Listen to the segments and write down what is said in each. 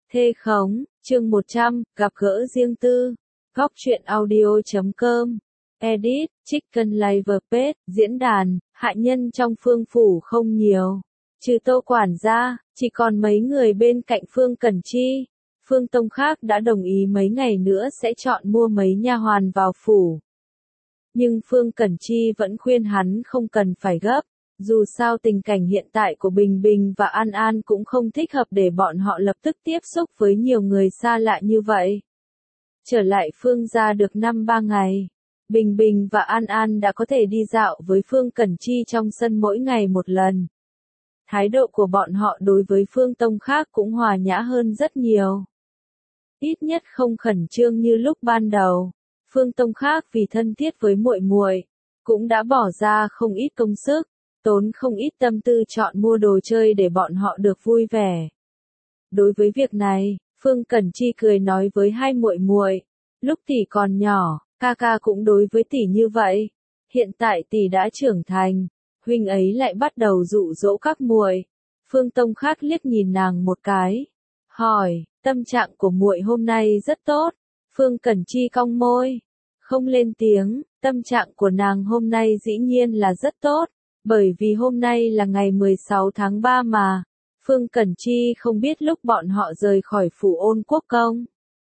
Thê khống, chương 100, gặp gỡ riêng tư. Góc truyện audio.com. Edit, Chicken Live Page, diễn đàn, hạ nhân trong Phương phủ không nhiều. Trừ Tô quản gia, chỉ còn mấy người bên cạnh Phương Cẩn Chi. Phương Tông khác đã đồng ý mấy ngày nữa sẽ chọn mua mấy nha hoàn vào phủ. Nhưng Phương Cẩn Chi vẫn khuyên hắn không cần phải gấp. Dù sao tình cảnh hiện tại của Bình Bình và An An cũng không thích hợp để bọn họ lập tức tiếp xúc với nhiều người xa lạ như vậy. Trở lại Phương gia được 5-3 ngày, Bình Bình và An An đã có thể đi dạo với Phương Cẩn Chi trong sân mỗi ngày một lần. Thái độ của bọn họ đối với Phương Tông khác cũng hòa nhã hơn rất nhiều. Ít nhất không khẩn trương như lúc ban đầu. Phương Tông khác vì thân thiết với muội muội, cũng đã bỏ ra không ít công sức, tốn không ít tâm tư chọn mua đồ chơi để bọn họ được vui vẻ. Đối với việc này, Phương Cẩn Chi cười nói với hai muội muội, lúc tỷ còn nhỏ, ca ca cũng đối với tỷ như vậy. Hiện tại tỷ đã trưởng thành, huynh ấy lại bắt đầu dụ dỗ các muội. Phương Tông khác liếc nhìn nàng một cái, hỏi, tâm trạng của muội hôm nay rất tốt. Phương Cẩn Chi cong môi, không lên tiếng. Tâm trạng của nàng hôm nay dĩ nhiên là rất tốt, bởi vì hôm nay là ngày 16 tháng 3 mà. Phương Cẩn Chi không biết lúc bọn họ rời khỏi phủ Ôn Quốc Công,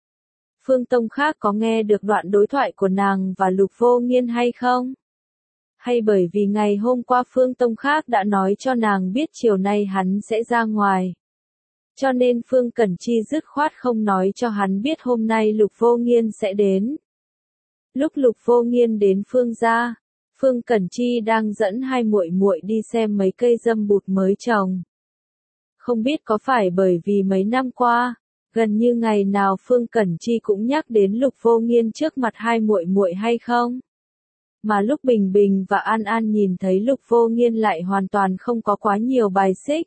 Phương Tông khác có nghe được đoạn đối thoại của nàng và Lục Vô Nghiên hay không? Hay bởi vì ngày hôm qua Phương Tông khác đã nói cho nàng biết chiều nay hắn sẽ ra ngoài, cho nên Phương Cẩn Chi dứt khoát không nói cho hắn biết hôm nay Lục Vô Nghiên sẽ đến. Lúc Lục Vô Nghiên đến Phương gia, Phương Cẩn Chi đang dẫn hai muội muội đi xem mấy cây dâm bụt mới trồng. Không biết có phải bởi vì mấy năm qua, gần như ngày nào Phương Cẩn Chi cũng nhắc đến Lục Vô Nghiên trước mặt hai muội muội hay không? Mà lúc Bình Bình và An An nhìn thấy Lục Vô Nghiên lại hoàn toàn không có quá nhiều bài xích.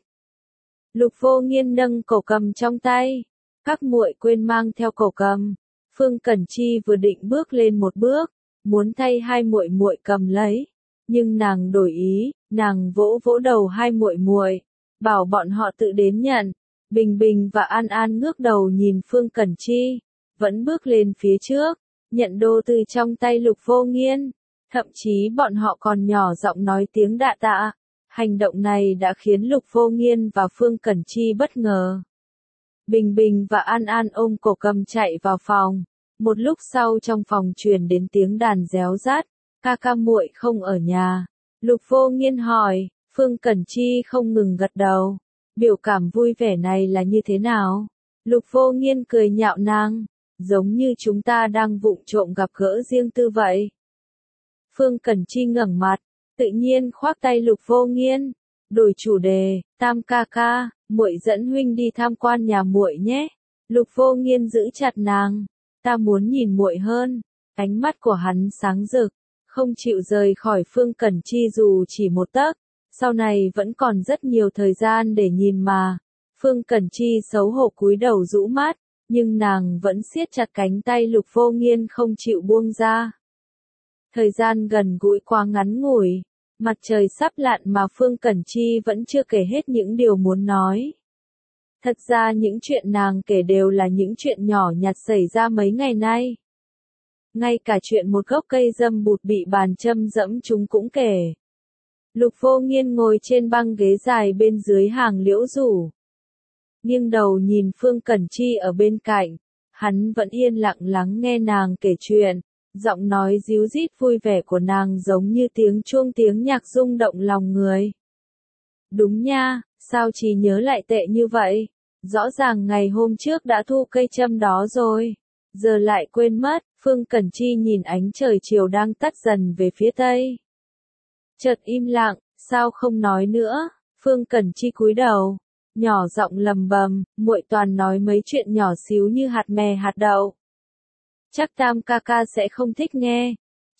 Lục Vô Nghiên nâng cổ cầm trong tay, các muội quên mang theo cổ cầm. Phương Cẩn Chi vừa định bước lên một bước, muốn thay hai muội muội cầm lấy, nhưng nàng đổi ý, nàng vỗ vỗ đầu hai muội muội, bảo bọn họ tự đến nhận. Bình Bình và An An ngước đầu nhìn Phương Cẩn Chi, vẫn bước lên phía trước, nhận đồ từ trong tay Lục Vô Nghiên, thậm chí bọn họ còn nhỏ giọng nói tiếng đa tạ. Hành động này đã khiến Lục Vô Nghiên và Phương Cẩn Chi bất ngờ. Bình Bình và An An ôm cổ cầm chạy vào phòng. Một lúc sau trong phòng truyền đến tiếng đàn réo rắt, ca ca muội không ở nhà. Lục Vô Nghiên hỏi, Phương Cẩn Chi không ngừng gật đầu. Biểu cảm vui vẻ này là như thế nào? Lục Vô Nghiên cười nhạo nàng, giống như chúng ta đang vụng trộm gặp gỡ riêng tư vậy. Phương Cẩn Chi ngẩng mặt, tự nhiên khoác tay Lục Vô Nghiên, đổi chủ đề, Tam ca ca, muội dẫn huynh đi tham quan nhà muội nhé. Lục Vô Nghiên giữ chặt nàng, ta muốn nhìn muội hơn. Ánh mắt của hắn sáng rực, không chịu rời khỏi Phương Cẩn Chi dù chỉ một tấc. Sau này vẫn còn rất nhiều thời gian để nhìn mà. Phương Cẩn Chi xấu hổ cúi đầu rũ mắt, nhưng nàng vẫn siết chặt cánh tay Lục Vô Nghiên không chịu buông ra. Thời gian gần gũi quá ngắn ngủi, mặt trời sắp lặn mà Phương Cẩn Chi vẫn chưa kể hết những điều muốn nói. Thật ra những chuyện nàng kể đều là những chuyện nhỏ nhặt xảy ra mấy ngày nay. Ngay cả chuyện một gốc cây dâm bụt bị bàn châm dẫm chúng cũng kể. Lục Vô Nghiên ngồi trên băng ghế dài bên dưới hàng liễu rủ, nghiêng đầu nhìn Phương Cẩn Chi ở bên cạnh, hắn vẫn yên lặng lắng nghe nàng kể chuyện, giọng nói ríu rít vui vẻ của nàng giống như tiếng chuông tiếng nhạc rung động lòng người. Đúng nha, sao trí nhớ lại tệ như vậy? Rõ ràng ngày hôm trước đã thu cây châm đó rồi, giờ lại quên mất. Phương Cẩn Chi nhìn ánh trời chiều đang tắt dần về phía tây, chợt im lặng, sao không nói nữa? Phương Cẩn Chi cúi đầu, nhỏ giọng lầm bầm, muội toàn nói mấy chuyện nhỏ xíu như hạt mè hạt đậu. Chắc Tam ca ca sẽ không thích nghe.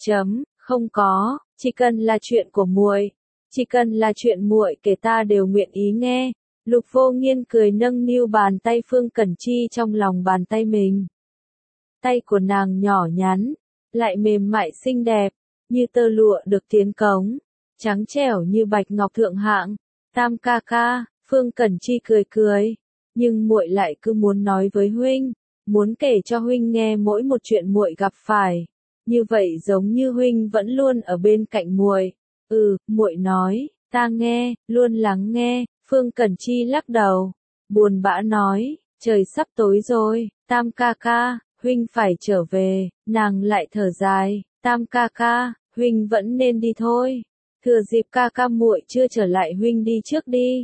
Không có, chỉ cần là chuyện của muội, chỉ cần là chuyện muội kể ta đều nguyện ý nghe. Lục Vô Nghiên cười nâng niu bàn tay Phương Cẩn Chi trong lòng bàn tay mình. Tay của nàng nhỏ nhắn, lại mềm mại xinh đẹp, như tơ lụa được tiến cống, trắng trẻo như bạch ngọc thượng hạng. Tam ca ca, Phương Cẩn Chi cười cười, nhưng muội lại cứ muốn nói với huynh, muốn kể cho huynh nghe mỗi một chuyện muội gặp phải. Như vậy giống như huynh vẫn luôn ở bên cạnh muội. Muội nói, ta nghe, luôn lắng nghe. Phương Cẩn Chi lắc đầu, buồn bã nói, trời sắp tối rồi, Tam ca ca, huynh phải trở về. Nàng lại thở dài, Tam ca ca, huynh vẫn nên đi thôi. Thừa dịp ca ca muội chưa trở lại huynh đi trước đi.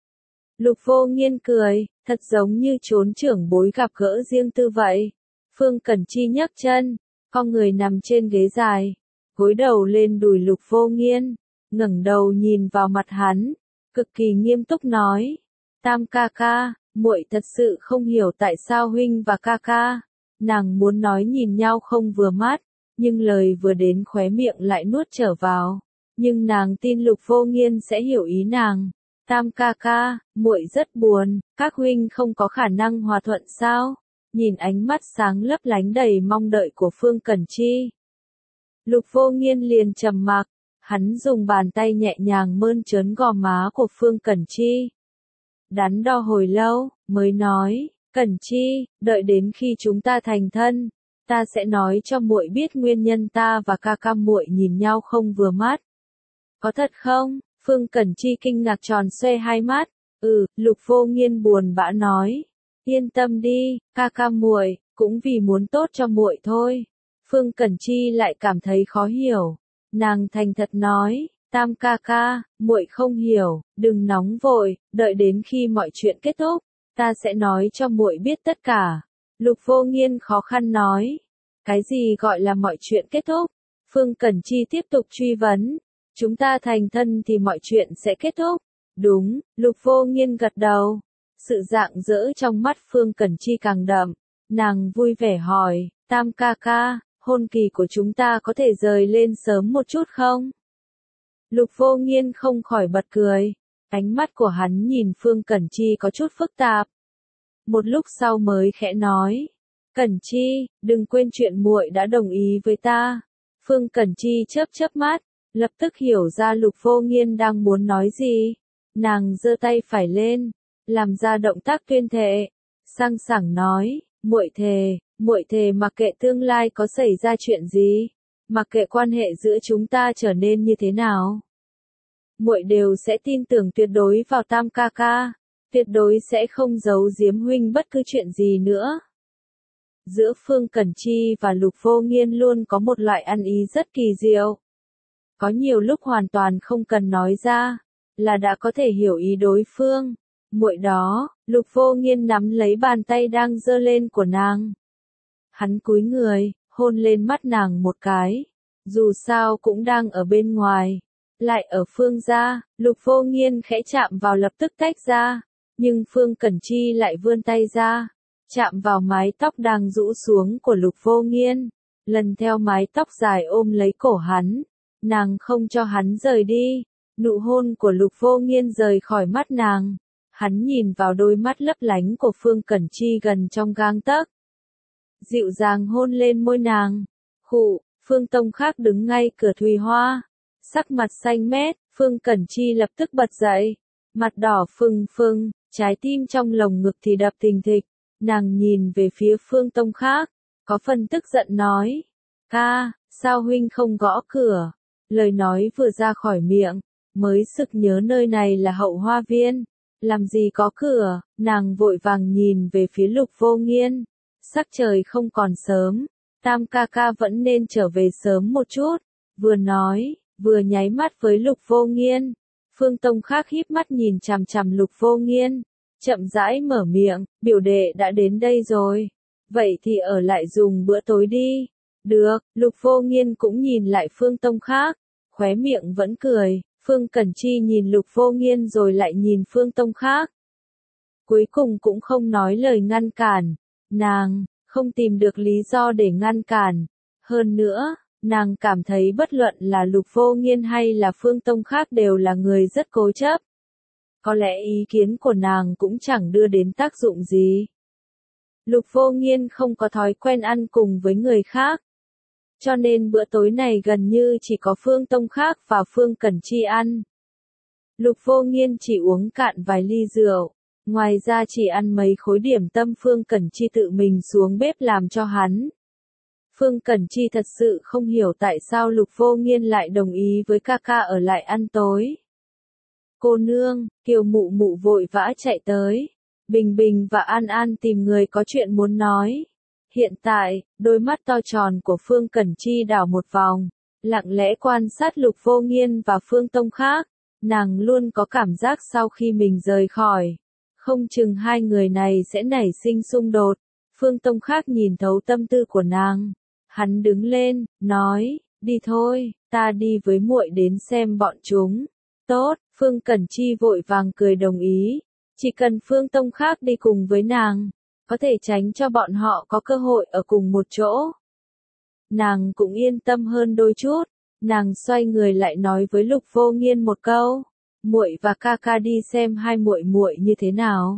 Lục Vô Nghiên cười, thật giống như trốn trưởng bối gặp gỡ riêng tư vậy. Phương Cẩn Chi nhấc chân, con người nằm trên ghế dài, gối đầu lên đùi Lục Vô Nghiên, ngẩng đầu nhìn vào mặt hắn, cực kỳ nghiêm túc nói, Tam ca ca, muội thật sự không hiểu tại sao huynh và ca ca. Nàng muốn nói nhìn nhau không vừa mắt, nhưng lời vừa đến khóe miệng lại nuốt trở vào. Nhưng nàng tin Lục Vô Nghiên sẽ hiểu ý nàng. Tam ca ca, muội rất buồn, các huynh không có khả năng hòa thuận sao? Nhìn ánh mắt sáng lấp lánh đầy mong đợi của Phương Cẩn Chi. Lục Vô Nghiên liền trầm mặc, hắn dùng bàn tay nhẹ nhàng mơn trớn gò má của Phương Cẩn Chi. Đắn đo hồi lâu, mới nói, Cẩn Chi, đợi đến khi chúng ta thành thân, ta sẽ nói cho muội biết nguyên nhân ta và ca ca muội nhìn nhau không vừa mắt. Có thật không? Phương Cẩn Chi kinh ngạc tròn xoe hai mắt. Lục Vô Nghiên buồn bã nói, yên tâm đi, ca ca muội cũng vì muốn tốt cho muội thôi. Phương Cẩn Chi lại cảm thấy khó hiểu. Nàng thành thật nói, Tam ca ca, muội không hiểu, đừng nóng vội, đợi đến khi mọi chuyện kết thúc, ta sẽ nói cho muội biết tất cả. Lục Vô Nghiên khó khăn nói, cái gì gọi là mọi chuyện kết thúc? Phương Cẩn Chi tiếp tục truy vấn, chúng ta thành thân thì mọi chuyện sẽ kết thúc. Đúng, Lục Vô Nghiên gật đầu. Sự rạng rỡ trong mắt Phương Cẩn Chi càng đậm, nàng vui vẻ hỏi, Tam ca ca, hôn kỳ của chúng ta có thể rời lên sớm một chút không? Lục Vô Nghiên không khỏi bật cười, ánh mắt của hắn nhìn Phương Cẩn Chi có chút phức tạp. Một lúc sau mới khẽ nói, Cẩn Chi, đừng quên chuyện muội đã đồng ý với ta. Phương Cẩn Chi chớp chớp mắt, lập tức hiểu ra Lục Vô Nghiên đang muốn nói gì. Nàng giơ tay phải lên, làm ra động tác tuyên thệ, sang sảng nói, muội thề mặc kệ tương lai có xảy ra chuyện gì, mặc kệ quan hệ giữa chúng ta trở nên như thế nào, muội đều sẽ tin tưởng tuyệt đối vào Tam ca ca, tuyệt đối sẽ không giấu giếm huynh bất cứ chuyện gì nữa. Giữa Phương Cẩn Chi và Lục Vô Nghiên luôn có một loại ăn ý rất kỳ diệu. Có nhiều lúc hoàn toàn không cần nói ra, là đã có thể hiểu ý đối phương. Muội đó, Lục Vô Nghiên nắm lấy bàn tay đang giơ lên của nàng. Hắn cúi người, hôn lên mắt nàng một cái. Dù sao cũng đang ở bên ngoài, lại ở Phương gia, Lục Vô Nghiên khẽ chạm vào lập tức tách ra. Nhưng Phương Cẩn Chi lại vươn tay ra, chạm vào mái tóc đang rũ xuống của Lục Vô Nghiên, lần theo mái tóc dài ôm lấy cổ hắn. Nàng không cho hắn rời đi. Nụ hôn của Lục Vô Nghiên rời khỏi mắt nàng. Hắn nhìn vào đôi mắt lấp lánh của Phương Cẩn Chi gần trong gang tấc. Dịu dàng hôn lên môi nàng. Khụ, Phương Tông Khác đứng ngay cửa Thùy Hoa. Sắc mặt xanh mét, Phương Cẩn Chi lập tức bật dậy. Mặt đỏ phừng phừng, trái tim trong lồng ngực thì đập thình thịch. Nàng nhìn về phía Phương Tông Khác, có phần tức giận nói. Ca, sao huynh không gõ cửa? Lời nói vừa ra khỏi miệng, mới sực nhớ nơi này là Hậu Hoa Viên. Làm gì có cửa, nàng vội vàng nhìn về phía Lục Vô Nghiên. Sắc trời không còn sớm, Tam ca ca vẫn nên trở về sớm một chút. Vừa nói, vừa nháy mắt với Lục Vô Nghiên. Phương Tông Khác híp mắt nhìn chằm chằm Lục Vô Nghiên, chậm rãi mở miệng, biểu đệ đã đến đây rồi. Vậy thì ở lại dùng bữa tối đi. Được, Lục Vô Nghiên cũng nhìn lại Phương Tông Khác, khóe miệng vẫn cười. Phương Cẩn Chi nhìn Lục Vô Nghiên rồi lại nhìn Phương Tông Khác. Cuối cùng cũng không nói lời ngăn cản. Nàng không tìm được lý do để ngăn cản. Hơn nữa, nàng cảm thấy bất luận là Lục Vô Nghiên hay là Phương Tông Khác đều là người rất cố chấp. Có lẽ ý kiến của nàng cũng chẳng đưa đến tác dụng gì. Lục Vô Nghiên không có thói quen ăn cùng với người khác. Cho nên bữa tối này gần như chỉ có Phương Tông Khác và Phương Cẩn Chi ăn. Lục Vô Nghiên chỉ uống cạn vài ly rượu, Ngoài ra chỉ ăn mấy khối điểm tâm Phương Cẩn Chi tự mình xuống bếp làm cho hắn. Phương Cẩn Chi thật sự không hiểu tại sao Lục Vô Nghiên lại đồng ý với ca ca ở lại ăn tối. Cô nương, Kiều Mụ Mụ vội vã chạy tới. Bình Bình và An An tìm người có chuyện muốn nói. Hiện tại, đôi mắt to tròn của Phương Cẩn Chi đảo một vòng, lặng lẽ quan sát Lục Vô Nghiên và Phương Tông Khác. Nàng luôn có cảm giác sau khi mình rời khỏi, không chừng hai người này sẽ nảy sinh xung đột. Phương Tông Khác nhìn thấu tâm tư của nàng. Hắn đứng lên, nói, đi thôi, ta đi với muội đến xem bọn chúng. Tốt, Phương Cẩn Chi vội vàng cười đồng ý. Chỉ cần Phương Tông Khác đi cùng với nàng, có thể tránh cho bọn họ có cơ hội ở cùng một chỗ. Nàng cũng yên tâm hơn đôi chút. Nàng xoay người lại nói với Lục Vô Nghiên một câu, muội và ca ca đi xem hai muội muội như thế nào.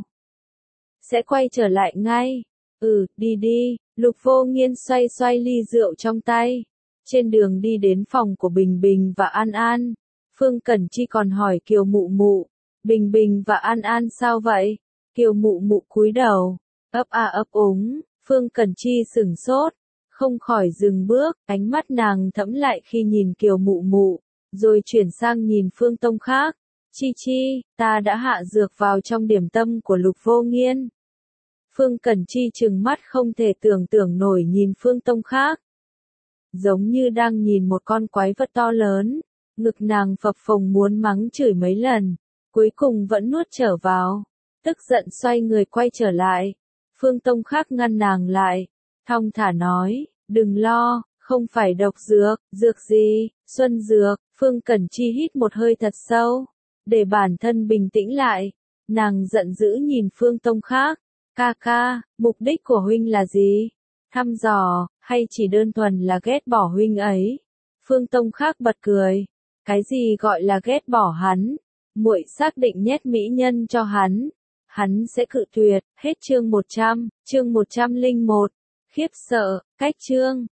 Sẽ quay trở lại ngay. Đi đi. Lục Vô Nghiên xoay xoay ly rượu trong tay. Trên đường đi đến phòng của Bình Bình và An An, Phương Cẩn Chi còn hỏi Kiều Mụ Mụ, Bình Bình và An An sao vậy? Kiều Mụ Mụ cúi đầu, ấp úng. Phương Cẩn Chi sửng sốt, không khỏi dừng bước, ánh mắt nàng thẫm lại khi nhìn Kiều Mụ Mụ, rồi chuyển sang nhìn Phương Tông Khác. Chi, ta đã hạ dược vào trong điểm tâm của Lục Vô Nghiên. Phương Cẩn Chi trừng mắt không thể tưởng tượng nổi nhìn Phương Tông Khác. Giống như đang nhìn một con quái vật to lớn, ngực nàng phập phồng muốn mắng chửi mấy lần, cuối cùng vẫn nuốt trở vào, tức giận xoay người quay trở lại. Phương Tông Khác ngăn nàng lại, thong thả nói, đừng lo, không phải độc dược, dược gì, xuân dược. Phương Cẩn Chi hít một hơi thật sâu, để bản thân bình tĩnh lại, nàng giận dữ nhìn Phương Tông Khác. Ca ca, mục đích của huynh là gì? Thăm dò, hay chỉ đơn thuần là ghét bỏ huynh ấy? Phương Tông Khác bật cười. Cái gì gọi là ghét bỏ hắn? Muội xác định nhét mỹ nhân cho hắn. Hắn sẽ cự tuyệt. Hết chương 100, chương 101. Khiếp sợ, cách chương.